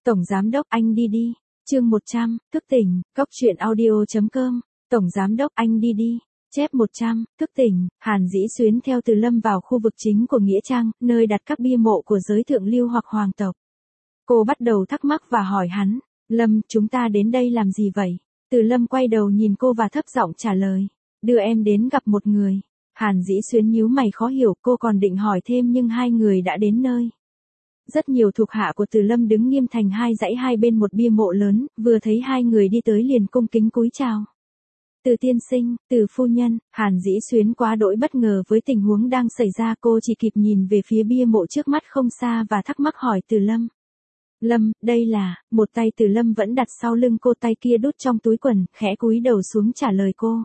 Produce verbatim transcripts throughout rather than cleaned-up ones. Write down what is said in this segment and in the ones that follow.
Tổng Giám Đốc anh đi đi. Chương một trăm, thức tỉnh, cốc truyện audio.com. Tổng Giám Đốc anh đi đi. Chép một trăm, thức tỉnh, Hàn Dĩ Xuyến theo Từ Lâm vào khu vực chính của Nghĩa Trang, nơi đặt các bia mộ của giới thượng lưu hoặc hoàng tộc. Cô bắt đầu thắc mắc và hỏi hắn, Lâm, chúng ta đến đây làm gì vậy? Từ Lâm quay đầu nhìn cô và thấp giọng trả lời, đưa em đến gặp một người. Hàn Dĩ Xuyến nhíu mày khó hiểu, cô còn định hỏi thêm nhưng hai người đã đến nơi. Rất nhiều thuộc hạ của Từ Lâm đứng nghiêm thành hai dãy hai bên một bia mộ lớn, vừa thấy hai người đi tới liền cung kính cúi chào. Từ tiên sinh, Từ phu nhân. Hàn Dĩ Xuyến quá đỗi bất ngờ với tình huống đang xảy ra, cô chỉ kịp nhìn về phía bia mộ trước mắt không xa và thắc mắc hỏi Từ Lâm. Lâm, đây là, một tay Từ Lâm vẫn đặt sau lưng cô, tay kia đút trong túi quần, khẽ cúi đầu xuống trả lời cô.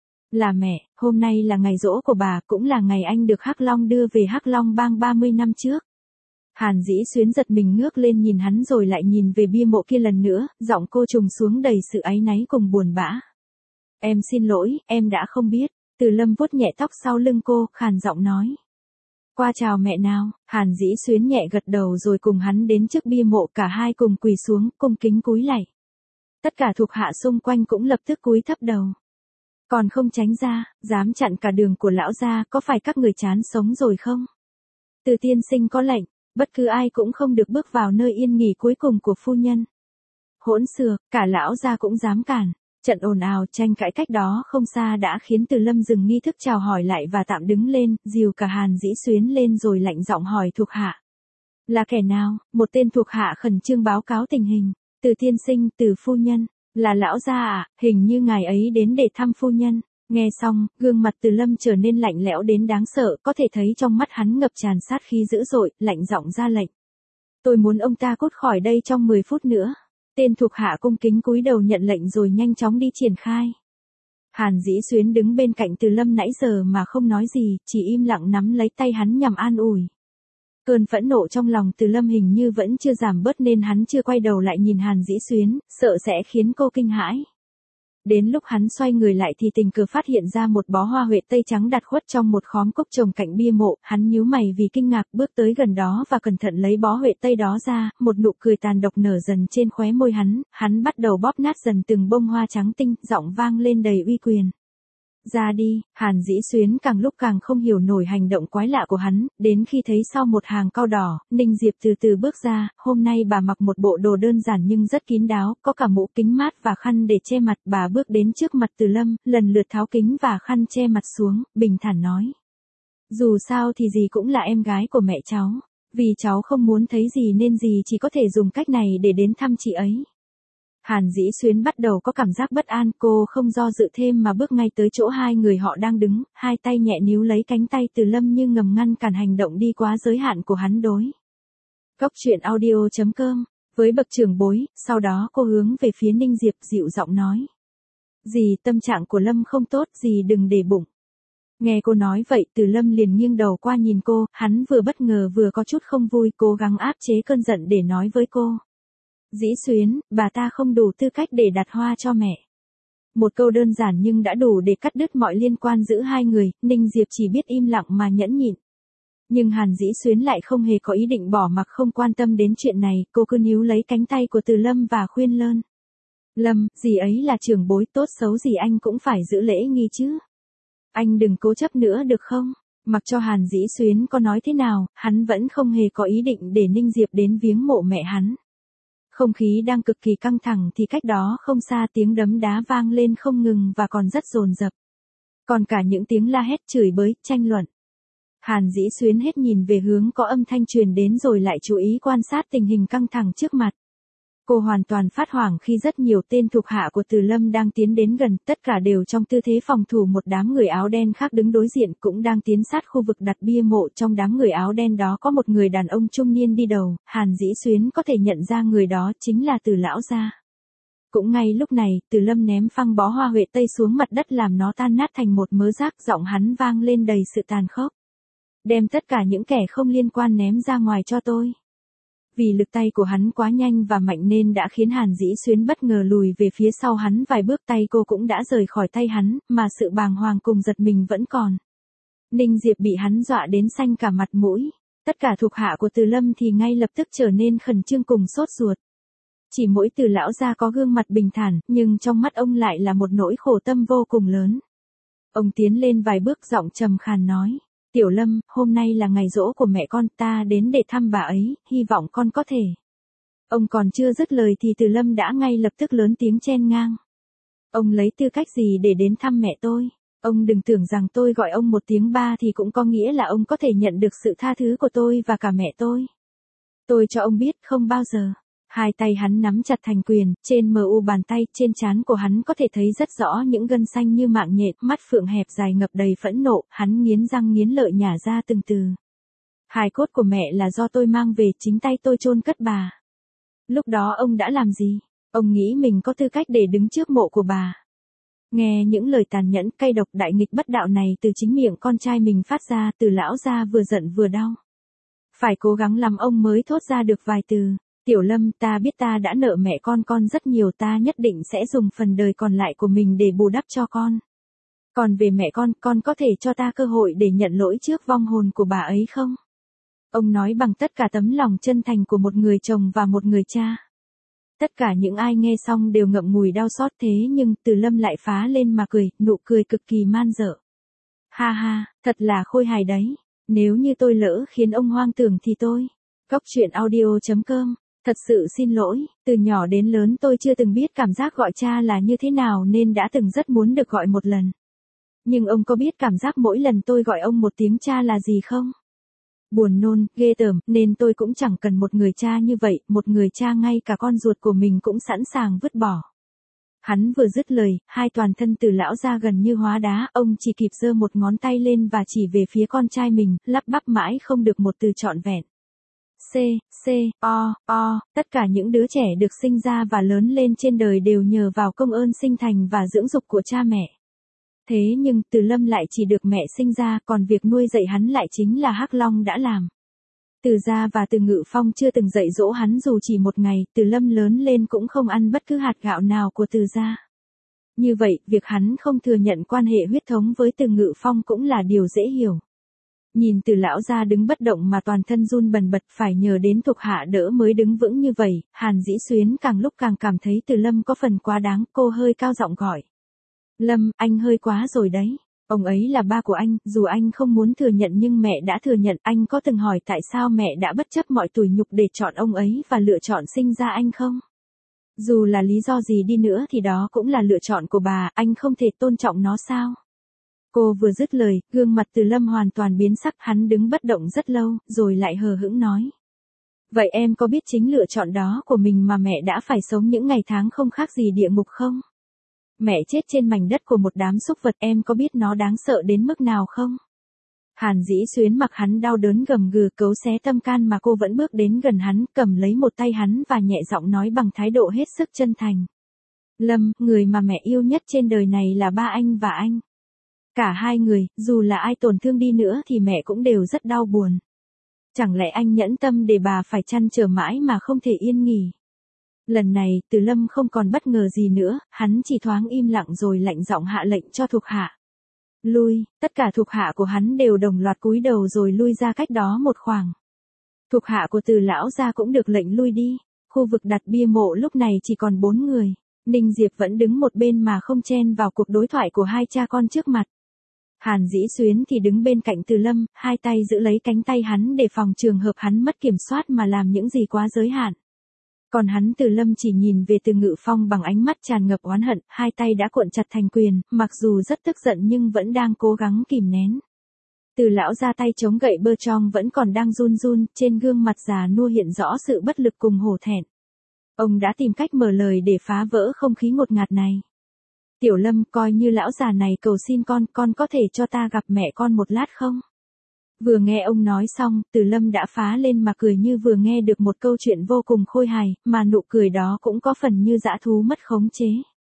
Là mẹ, hôm nay là ngày giỗ của bà, cũng là ngày anh được Hắc Long đưa về Hắc Long Bang ba mươi năm trước. Hàn Dĩ Xuyến giật mình ngước lên nhìn hắn rồi lại nhìn về bia mộ kia lần nữa, giọng cô trùng xuống đầy sự áy náy cùng buồn bã. Em xin lỗi, em đã không biết. Từ Lâm vuốt nhẹ tóc sau lưng cô, khàn giọng nói. Qua chào mẹ nào. Hàn Dĩ Xuyến nhẹ gật đầu rồi cùng hắn đến trước bia mộ, cả hai cùng quỳ xuống, cung kính cúi lạy. Tất cả thuộc hạ xung quanh cũng lập tức cúi thấp đầu. Còn không tránh ra, dám chặn cả đường của lão gia, có phải các người chán sống rồi không? Từ tiên sinh có lệnh, bất cứ ai cũng không được bước vào nơi yên nghỉ cuối cùng của phu nhân. Hỗn xược, cả lão gia cũng dám cản. Trận ồn ào tranh cãi cách đó không xa đã khiến Từ Lâm dừng nghi thức chào hỏi lại và tạm đứng lên, dìu cả Hàn Dĩ Xuyến lên rồi lạnh giọng hỏi thuộc hạ. Là kẻ nào? Một tên thuộc hạ khẩn trương báo cáo tình hình. Từ tiên sinh, Từ phu nhân. Là lão gia à, hình như ngài ấy đến để thăm phu nhân. Nghe xong, gương mặt Từ Lâm trở nên lạnh lẽo đến đáng sợ, có thể thấy trong mắt hắn ngập tràn sát khí dữ dội, lạnh giọng ra lệnh. Tôi muốn ông ta cút khỏi đây trong mười phút nữa. Tên thuộc hạ cung kính cúi đầu nhận lệnh rồi nhanh chóng đi triển khai. Hàn Dĩ Xuyến đứng bên cạnh Từ Lâm nãy giờ mà không nói gì, chỉ im lặng nắm lấy tay hắn nhằm an ủi. Cơn phẫn nộ trong lòng Từ Lâm hình như vẫn chưa giảm bớt nên hắn chưa quay đầu lại nhìn Hàn Dĩ Xuyến, sợ sẽ khiến cô kinh hãi. Đến lúc hắn xoay người lại thì tình cờ phát hiện ra một bó hoa huệ tây trắng đặt khuất trong một khóm cúc trồng cạnh bia mộ, hắn nhíu mày vì kinh ngạc bước tới gần đó và cẩn thận lấy bó huệ tây đó ra, một nụ cười tàn độc nở dần trên khóe môi hắn, hắn bắt đầu bóp nát dần từng bông hoa trắng tinh, giọng vang lên đầy uy quyền. Ra đi. Hàn Dĩ Xuyến càng lúc càng không hiểu nổi hành động quái lạ của hắn, đến khi thấy sau một hàng cau đỏ, Ninh Diệp từ từ bước ra, hôm nay bà mặc một bộ đồ đơn giản nhưng rất kín đáo, có cả mũ kính mát và khăn để che mặt, bà bước đến trước mặt Từ Lâm, lần lượt tháo kính và khăn che mặt xuống, bình thản nói. Dù sao thì gì cũng là em gái của mẹ cháu, vì cháu không muốn thấy gì nên gì chỉ có thể dùng cách này để đến thăm chị ấy. Hàn Dĩ Xuyến bắt đầu có cảm giác bất an, cô không do dự thêm mà bước ngay tới chỗ hai người họ đang đứng, hai tay nhẹ níu lấy cánh tay Từ Lâm như ngầm ngăn cản hành động đi quá giới hạn của hắn đối. Cốc truyện audio.com, với bậc trưởng bối, sau đó cô hướng về phía Ninh Diệp dịu giọng nói. Dì, tâm trạng của Lâm không tốt, dì đừng để bụng. Nghe cô nói vậy Từ Lâm liền nghiêng đầu qua nhìn cô, hắn vừa bất ngờ vừa có chút không vui, cố gắng áp chế cơn giận để nói với cô. Dĩ Xuyến, bà ta không đủ tư cách để đặt hoa cho mẹ. Một câu đơn giản nhưng đã đủ để cắt đứt mọi liên quan giữa hai người, Ninh Diệp chỉ biết im lặng mà nhẫn nhịn. Nhưng Hàn Dĩ Xuyến lại không hề có ý định bỏ mặc không quan tâm đến chuyện này, cô cứ níu lấy cánh tay của Từ Lâm và khuyên lơn. Lâm, dì ấy là trưởng bối, tốt xấu gì anh cũng phải giữ lễ nghi chứ. Anh đừng cố chấp nữa được không? Mặc cho Hàn Dĩ Xuyến có nói thế nào, hắn vẫn không hề có ý định để Ninh Diệp đến viếng mộ mẹ hắn. Không khí đang cực kỳ căng thẳng thì cách đó không xa tiếng đấm đá vang lên không ngừng và còn rất dồn dập. Còn cả những tiếng la hét chửi bới, tranh luận. Hàn Dĩ Xuyến hết nhìn về hướng có âm thanh truyền đến rồi lại chú ý quan sát tình hình căng thẳng trước mặt. Cô hoàn toàn phát hoảng khi rất nhiều tên thuộc hạ của Từ Lâm đang tiến đến gần, tất cả đều trong tư thế phòng thủ, một đám người áo đen khác đứng đối diện cũng đang tiến sát khu vực đặt bia mộ, trong đám người áo đen đó có một người đàn ông trung niên đi đầu, Hàn Dĩ Xuyến có thể nhận ra người đó chính là Từ lão gia. Cũng ngay lúc này, Từ Lâm ném phăng bó hoa huệ tây xuống mặt đất làm nó tan nát thành một mớ rác, giọng hắn vang lên đầy sự tàn khốc. Đem tất cả những kẻ không liên quan ném ra ngoài cho tôi. Vì lực tay của hắn quá nhanh và mạnh nên đã khiến Hàn Dĩ Xuyến bất ngờ lùi về phía sau hắn vài bước, tay cô cũng đã rời khỏi tay hắn, mà sự bàng hoàng cùng giật mình vẫn còn. Ninh Diệp bị hắn dọa đến xanh cả mặt mũi. Tất cả thuộc hạ của Từ Lâm thì ngay lập tức trở nên khẩn trương cùng sốt ruột. Chỉ mỗi Từ lão gia có gương mặt bình thản, nhưng trong mắt ông lại là một nỗi khổ tâm vô cùng lớn. Ông tiến lên vài bước giọng trầm khàn nói, Tiểu Lâm, hôm nay là ngày giỗ của mẹ con, ta đến để thăm bà ấy, hy vọng con có thể. Ông còn chưa dứt lời thì Từ Lâm đã ngay lập tức lớn tiếng chen ngang. Ông lấy tư cách gì để đến thăm mẹ tôi? Ông đừng tưởng rằng tôi gọi ông một tiếng ba thì cũng có nghĩa là ông có thể nhận được sự tha thứ của tôi và cả mẹ tôi. Tôi cho ông biết không bao giờ. Hai tay hắn nắm chặt thành quyền, trên mờ u bàn tay, trên trán của hắn có thể thấy rất rõ những gân xanh như mạng nhện, mắt phượng hẹp dài ngập đầy phẫn nộ, hắn nghiến răng nghiến lợi nhả ra từng từ. Hài cốt của mẹ là do tôi mang về, chính tay tôi chôn cất bà. Lúc đó ông đã làm gì? Ông nghĩ mình có tư cách để đứng trước mộ của bà. Nghe những lời tàn nhẫn, cay độc, đại nghịch bất đạo này từ chính miệng con trai mình phát ra, Từ lão gia vừa giận vừa đau. Phải cố gắng lắm ông mới thốt ra được vài từ. Tiểu Lâm, ta biết ta đã nợ mẹ con con rất nhiều, ta nhất định sẽ dùng phần đời còn lại của mình để bù đắp cho con. Còn về mẹ con, con có thể cho ta cơ hội để nhận lỗi trước vong hồn của bà ấy không? Ông nói bằng tất cả tấm lòng chân thành của một người chồng và một người cha. Tất cả những ai nghe xong đều ngậm ngùi đau xót, thế nhưng Từ Lâm lại phá lên mà cười, nụ cười cực kỳ man dợ. Ha ha, thật là khôi hài đấy. Nếu như tôi lỡ khiến ông hoang tưởng thì tôi. Góc truyện audio chấm com. Thật sự xin lỗi, từ nhỏ đến lớn tôi chưa từng biết cảm giác gọi cha là như thế nào nên đã từng rất muốn được gọi một lần. Nhưng ông có biết cảm giác mỗi lần tôi gọi ông một tiếng cha là gì không? Buồn nôn, ghê tởm, nên tôi cũng chẳng cần một người cha như vậy, một người cha ngay cả con ruột của mình cũng sẵn sàng vứt bỏ. Hắn vừa dứt lời, hai toàn thân Từ lão ra gần như hóa đá, ông chỉ kịp giơ một ngón tay lên và chỉ về phía con trai mình, lắp bắp mãi không được một từ trọn vẹn. C, C, O, O, tất cả những đứa trẻ được sinh ra và lớn lên trên đời đều nhờ vào công ơn sinh thành và dưỡng dục của cha mẹ. Thế nhưng Từ Lâm lại chỉ được mẹ sinh ra, còn việc nuôi dạy hắn lại chính là Hắc Long đã làm. Từ Gia và Từ Ngự Phong chưa từng dạy dỗ hắn dù chỉ một ngày, Từ Lâm lớn lên cũng không ăn bất cứ hạt gạo nào của Từ Gia. Như vậy, việc hắn không thừa nhận quan hệ huyết thống với Từ Ngự Phong cũng là điều dễ hiểu. Nhìn Từ lão gia đứng bất động mà toàn thân run bần bật, phải nhờ đến thuộc hạ đỡ mới đứng vững như vậy, Hàn Dĩ Xuyến càng lúc càng cảm thấy Từ Lâm có phần quá đáng, cô hơi cao giọng gọi. Lâm, anh hơi quá rồi đấy. Ông ấy là ba của anh, dù anh không muốn thừa nhận nhưng mẹ đã thừa nhận. Anh có từng hỏi tại sao mẹ đã bất chấp mọi tủi nhục để chọn ông ấy và lựa chọn sinh ra anh không? Dù là lý do gì đi nữa thì đó cũng là lựa chọn của bà, anh không thể tôn trọng nó sao? Cô vừa dứt lời, gương mặt Từ Lâm hoàn toàn biến sắc, hắn đứng bất động rất lâu, rồi lại hờ hững nói. Vậy em có biết chính lựa chọn đó của mình mà mẹ đã phải sống những ngày tháng không khác gì địa ngục không? Mẹ chết trên mảnh đất của một đám súc vật, em có biết nó đáng sợ đến mức nào không? Hàn Dĩ Xuyến mặc hắn đau đớn gầm gừ cấu xé tâm can mà cô vẫn bước đến gần hắn, cầm lấy một tay hắn và nhẹ giọng nói bằng thái độ hết sức chân thành. Lâm, người mà mẹ yêu nhất trên đời này là ba anh và anh. Cả hai người, dù là ai tổn thương đi nữa thì mẹ cũng đều rất đau buồn. Chẳng lẽ anh nhẫn tâm để bà phải chăn trở mãi mà không thể yên nghỉ? Lần này, Từ Lâm không còn bất ngờ gì nữa, hắn chỉ thoáng im lặng rồi lạnh giọng hạ lệnh cho thuộc hạ. Lui, tất cả thuộc hạ của hắn đều đồng loạt cúi đầu rồi lui ra cách đó một khoảng. Thuộc hạ của Từ lão gia cũng được lệnh lui đi. Khu vực đặt bia mộ lúc này chỉ còn bốn người. Ninh Diệp vẫn đứng một bên mà không chen vào cuộc đối thoại của hai cha con trước mặt. Hàn Dĩ Xuyến thì đứng bên cạnh Từ Lâm, hai tay giữ lấy cánh tay hắn để phòng trường hợp hắn mất kiểm soát mà làm những gì quá giới hạn. Còn hắn Từ Lâm chỉ nhìn về Từ Ngự Phong bằng ánh mắt tràn ngập oán hận, hai tay đã cuộn chặt thành quyền, mặc dù rất tức giận nhưng vẫn đang cố gắng kìm nén. Từ lão ra tay chống gậy bơ trong vẫn còn đang run run, trên gương mặt già nua hiện rõ sự bất lực cùng hổ thẹn. Ông đã tìm cách mở lời để phá vỡ không khí ngột ngạt này. Tiểu Lâm, coi như lão già này cầu xin con, con có thể cho ta gặp mẹ con một lát không? Vừa nghe ông nói xong, Từ Lâm đã phá lên mà cười như vừa nghe được một câu chuyện vô cùng khôi hài, mà nụ cười đó cũng có phần như dã thú mất khống chế.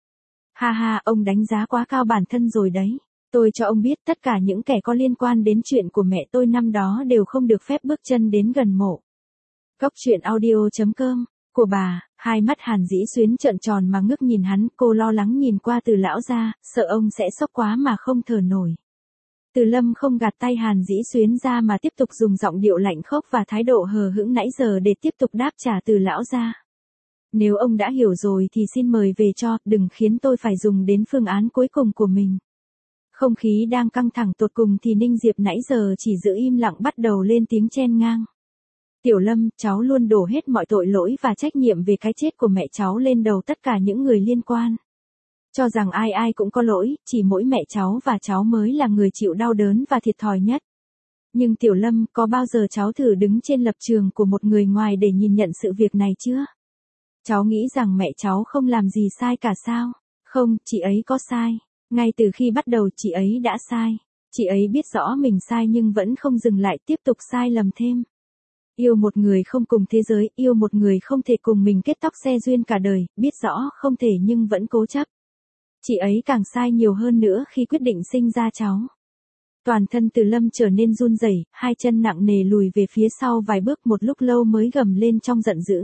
Ha ha, ông đánh giá quá cao bản thân rồi đấy. Tôi cho ông biết tất cả những kẻ có liên quan đến chuyện của mẹ tôi năm đó đều không được phép bước chân đến gần mộ. Góc truyện audio chấm com. Của bà, hai mắt Hàn Dĩ Xuyến trợn tròn mà ngước nhìn hắn, cô lo lắng nhìn qua Từ lão ra, sợ ông sẽ sốc quá mà không thở nổi. Từ Lâm không gạt tay Hàn Dĩ Xuyến ra mà tiếp tục dùng giọng điệu lạnh khốc và thái độ hờ hững nãy giờ để tiếp tục đáp trả Từ lão ra. Nếu ông đã hiểu rồi thì xin mời về cho, đừng khiến tôi phải dùng đến phương án cuối cùng của mình. Không khí đang căng thẳng tột cùng thì Ninh Diệp nãy giờ chỉ giữ im lặng bắt đầu lên tiếng chen ngang. Tiểu Lâm, cháu luôn đổ hết mọi tội lỗi và trách nhiệm về cái chết của mẹ cháu lên đầu tất cả những người liên quan. Cho rằng ai ai cũng có lỗi, chỉ mỗi mẹ cháu và cháu mới là người chịu đau đớn và thiệt thòi nhất. Nhưng Tiểu Lâm, có bao giờ cháu thử đứng trên lập trường của một người ngoài để nhìn nhận sự việc này chưa? Cháu nghĩ rằng mẹ cháu không làm gì sai cả sao? Không, chị ấy có sai. Ngay từ khi bắt đầu chị ấy đã sai. Chị ấy biết rõ mình sai nhưng vẫn không dừng lại, tiếp tục sai lầm thêm. Yêu một người không cùng thế giới, yêu một người không thể cùng mình kết tóc xe duyên cả đời, biết rõ không thể nhưng vẫn cố chấp. Chị ấy càng sai nhiều hơn nữa khi quyết định sinh ra cháu. Toàn thân Từ Lâm trở nên run rẩy, hai chân nặng nề lùi về phía sau vài bước, một lúc lâu mới gầm lên trong giận dữ.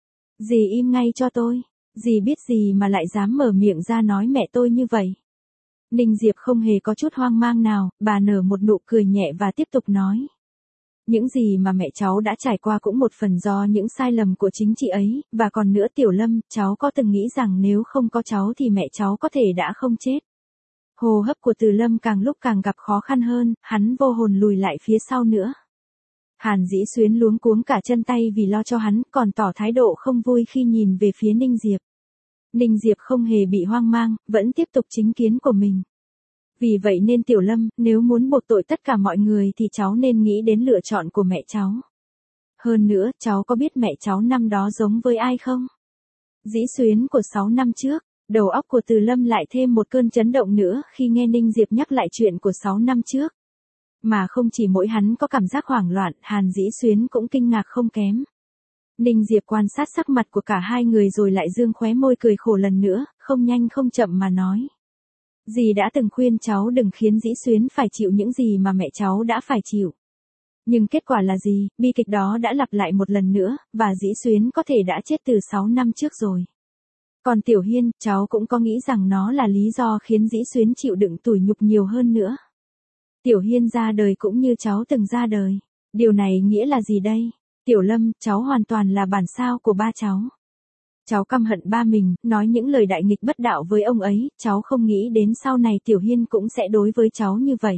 Dì im ngay cho tôi, dì biết gì mà lại dám mở miệng ra nói mẹ tôi như vậy. Ninh Diệp không hề có chút hoang mang nào, bà nở một nụ cười nhẹ và tiếp tục nói. Những gì mà mẹ cháu đã trải qua cũng một phần do những sai lầm của chính chị ấy, và còn nữa Tiểu Lâm, cháu có từng nghĩ rằng nếu không có cháu thì mẹ cháu có thể đã không chết. Hô hấp của Từ Lâm càng lúc càng gặp khó khăn hơn, hắn vô hồn lùi lại phía sau nữa. Hàn Dĩ Xuyến luống cuống cả chân tay vì lo cho hắn, còn tỏ thái độ không vui khi nhìn về phía Ninh Diệp. Ninh Diệp không hề bị hoang mang, vẫn tiếp tục chính kiến của mình. Vì vậy nên Tiểu Lâm, nếu muốn buộc tội tất cả mọi người thì cháu nên nghĩ đến lựa chọn của mẹ cháu. Hơn nữa, cháu có biết mẹ cháu năm đó giống với ai không? Dĩ Xuyến của sáu năm trước. Đầu óc của Từ Lâm lại thêm một cơn chấn động nữa khi nghe Ninh Diệp nhắc lại chuyện của sáu năm trước. Mà không chỉ mỗi hắn có cảm giác hoảng loạn, Hàn Dĩ Xuyến cũng kinh ngạc không kém. Ninh Diệp quan sát sắc mặt của cả hai người rồi lại dương khóe môi cười khổ lần nữa, không nhanh không chậm mà nói. Dì đã từng khuyên cháu đừng khiến Dĩ Xuyến phải chịu những gì mà mẹ cháu đã phải chịu. Nhưng kết quả là gì, bi kịch đó đã lặp lại một lần nữa, và Dĩ Xuyến có thể đã chết từ sáu năm trước rồi. Còn Tiểu Hiên, cháu cũng có nghĩ rằng nó là lý do khiến Dĩ Xuyến chịu đựng tủi nhục nhiều hơn nữa. Tiểu Hiên ra đời cũng như cháu từng ra đời. Điều này nghĩa là gì đây? Tiểu Lâm, cháu hoàn toàn là bản sao của ba cháu. Cháu căm hận ba mình, nói những lời đại nghịch bất đạo với ông ấy, cháu không nghĩ đến sau này Tiểu Hiên cũng sẽ đối với cháu như vậy.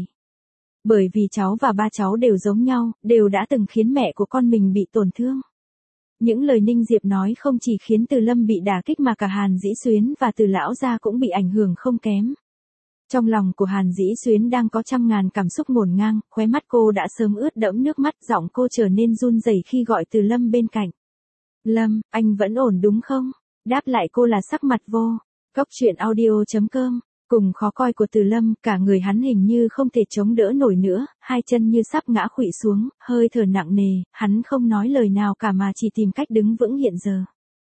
Bởi vì cháu và ba cháu đều giống nhau, đều đã từng khiến mẹ của con mình bị tổn thương. Những lời Ninh Diệp nói không chỉ khiến Từ Lâm bị đả kích mà cả Hàn Dĩ Xuyến và Từ lão gia cũng bị ảnh hưởng không kém. Trong lòng của Hàn Dĩ Xuyến đang có trăm ngàn cảm xúc ngổn ngang, khóe mắt cô đã sớm ướt đẫm nước mắt, giọng cô trở nên run rẩy khi gọi Từ Lâm bên cạnh. Lâm, anh vẫn ổn đúng không? Đáp lại cô là sắc mặt vô. Góc truyện audio chấm com. Cùng khó coi của Từ Lâm, cả người hắn hình như không thể chống đỡ nổi nữa, hai chân như sắp ngã khuỵu xuống, hơi thở nặng nề, hắn không nói lời nào cả mà chỉ tìm cách đứng vững hiện giờ.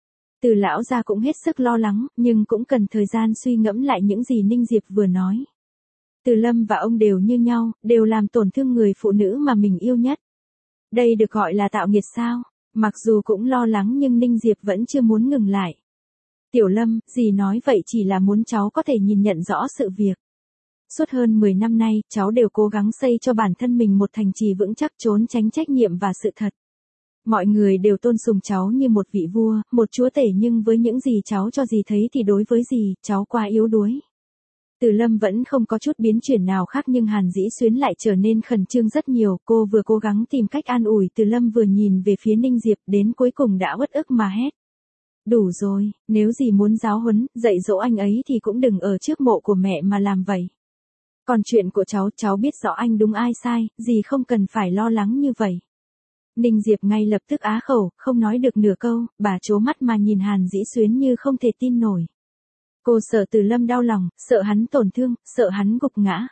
Từ lão gia cũng hết sức lo lắng, nhưng cũng cần thời gian suy ngẫm lại những gì Ninh Diệp vừa nói. Từ Lâm và ông đều như nhau, đều làm tổn thương người phụ nữ mà mình yêu nhất. Đây được gọi là tạo nghiệt sao? Mặc dù cũng lo lắng nhưng Ninh Diệp vẫn chưa muốn ngừng lại. Tiểu Lâm, dì nói vậy chỉ là muốn cháu có thể nhìn nhận rõ sự việc. Suốt hơn mười năm nay, cháu đều cố gắng xây cho bản thân mình một thành trì vững chắc, trốn tránh trách nhiệm và sự thật. Mọi người đều tôn sùng cháu như một vị vua, một chúa tể, nhưng với những gì cháu cho dì thấy thì đối với dì, cháu quá yếu đuối. Từ Lâm vẫn không có chút biến chuyển nào khác nhưng Hàn Dĩ Xuyến lại trở nên khẩn trương rất nhiều, cô vừa cố gắng tìm cách an ủi Từ Lâm vừa nhìn về phía Ninh Diệp, đến cuối cùng đã uất ức mà hét. Đủ rồi, nếu dì muốn giáo huấn, dạy dỗ anh ấy thì cũng đừng ở trước mộ của mẹ mà làm vậy. Còn chuyện của cháu, cháu biết rõ anh đúng ai sai, dì không cần phải lo lắng như vậy. Ninh Diệp ngay lập tức á khẩu, không nói được nửa câu, bà trố mắt mà nhìn Hàn Dĩ Xuyến như không thể tin nổi. Cô sợ Từ Lâm đau lòng, sợ hắn tổn thương, sợ hắn gục ngã.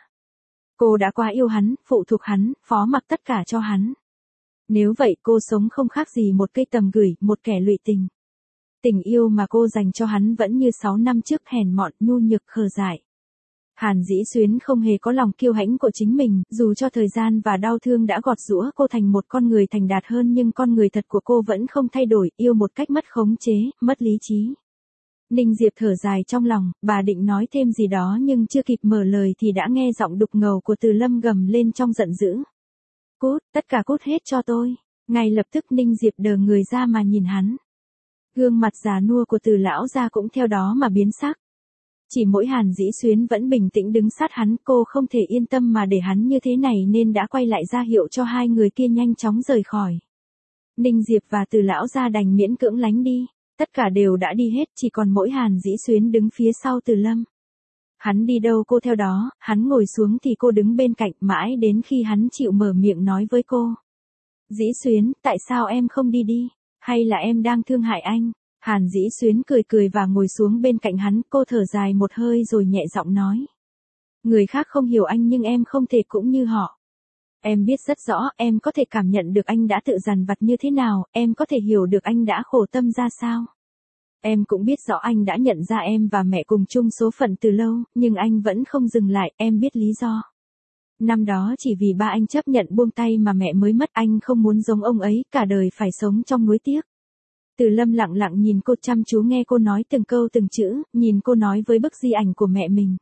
Cô đã quá yêu hắn, phụ thuộc hắn, phó mặc tất cả cho hắn. Nếu vậy cô sống không khác gì một cây tầm gửi, một kẻ lụy tình. Tình yêu mà cô dành cho hắn vẫn như sáu năm trước, hèn mọn, nhu nhược, khờ dại. Hàn Dĩ Xuyến không hề có lòng kiêu hãnh của chính mình, dù cho thời gian và đau thương đã gọt giũa cô thành một con người thành đạt hơn nhưng con người thật của cô vẫn không thay đổi, yêu một cách mất khống chế, mất lý trí. Ninh Diệp thở dài trong lòng, bà định nói thêm gì đó nhưng chưa kịp mở lời thì đã nghe giọng đục ngầu của Từ Lâm gầm lên trong giận dữ. Cút, tất cả cút hết cho tôi. Ngay lập tức Ninh Diệp đờ người ra mà nhìn hắn. Gương mặt già nua của Từ lão gia cũng theo đó mà biến sắc. Chỉ mỗi Hàn Dĩ Xuyến vẫn bình tĩnh đứng sát hắn, cô không thể yên tâm mà để hắn như thế này nên đã quay lại ra hiệu cho hai người kia nhanh chóng rời khỏi. Ninh Diệp và Từ lão gia đành miễn cưỡng lánh đi, tất cả đều đã đi hết, chỉ còn mỗi Hàn Dĩ Xuyến đứng phía sau Từ Lâm. Hắn đi đâu cô theo đó, hắn ngồi xuống thì cô đứng bên cạnh, mãi đến khi hắn chịu mở miệng nói với cô. Dĩ Xuyến, tại sao em không đi đi? Hay là em đang thương hại anh? Hàn Dĩ Xuyến cười cười và ngồi xuống bên cạnh hắn, cô thở dài một hơi rồi nhẹ giọng nói. Người khác không hiểu anh nhưng em không thể cũng như họ. Em biết rất rõ, em có thể cảm nhận được anh đã tự dằn vặt như thế nào, em có thể hiểu được anh đã khổ tâm ra sao. Em cũng biết rõ anh đã nhận ra em và mẹ cùng chung số phận từ lâu, nhưng anh vẫn không dừng lại, em biết lý do. Năm đó chỉ vì ba anh chấp nhận buông tay mà mẹ mới mất, anh không muốn giống ông ấy, cả đời phải sống trong nuối tiếc. Từ Lâm lặng lặng nhìn cô, chăm chú nghe cô nói từng câu từng chữ, nhìn cô nói với bức di ảnh của mẹ mình.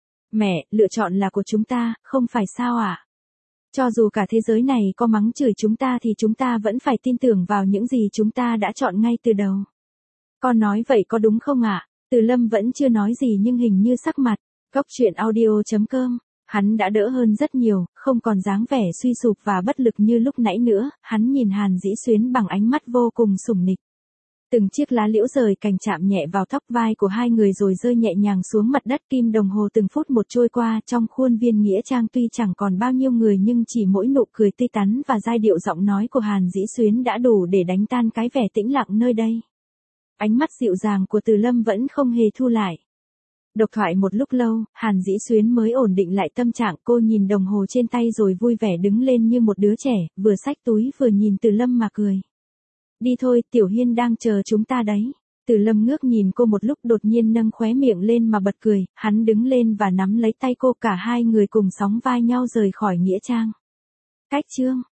Mẹ, lựa chọn là của chúng ta, không phải sao ạ? À? Cho dù cả thế giới này có mắng chửi chúng ta thì chúng ta vẫn phải tin tưởng vào những gì chúng ta đã chọn ngay từ đầu. Con nói vậy có đúng không ạ? À? Từ Lâm vẫn chưa nói gì nhưng hình như sắc mặt. Góc truyện audio chấm com. Hắn đã đỡ hơn rất nhiều, không còn dáng vẻ suy sụp và bất lực như lúc nãy nữa, hắn nhìn Hàn Dĩ Xuyến bằng ánh mắt vô cùng sủng nịch. Từng chiếc lá liễu rời cành chạm nhẹ vào tóc vai của hai người rồi rơi nhẹ nhàng xuống mặt đất, kim đồng hồ từng phút một trôi qua, trong khuôn viên nghĩa trang tuy chẳng còn bao nhiêu người nhưng chỉ mỗi nụ cười tươi tắn và giai điệu giọng nói của Hàn Dĩ Xuyến đã đủ để đánh tan cái vẻ tĩnh lặng nơi đây. Ánh mắt dịu dàng của Từ Lâm vẫn không hề thu lại. Độc thoại một lúc lâu, Hàn Dĩ Xuyến mới ổn định lại tâm trạng, cô nhìn đồng hồ trên tay rồi vui vẻ đứng lên như một đứa trẻ, vừa xách túi vừa nhìn Từ Lâm mà cười. Đi thôi, Tiểu Hiên đang chờ chúng ta đấy. Từ Lâm ngước nhìn cô một lúc đột nhiên nâng khóe miệng lên mà bật cười, hắn đứng lên và nắm lấy tay cô, cả hai người cùng sóng vai nhau rời khỏi nghĩa trang. Cách chương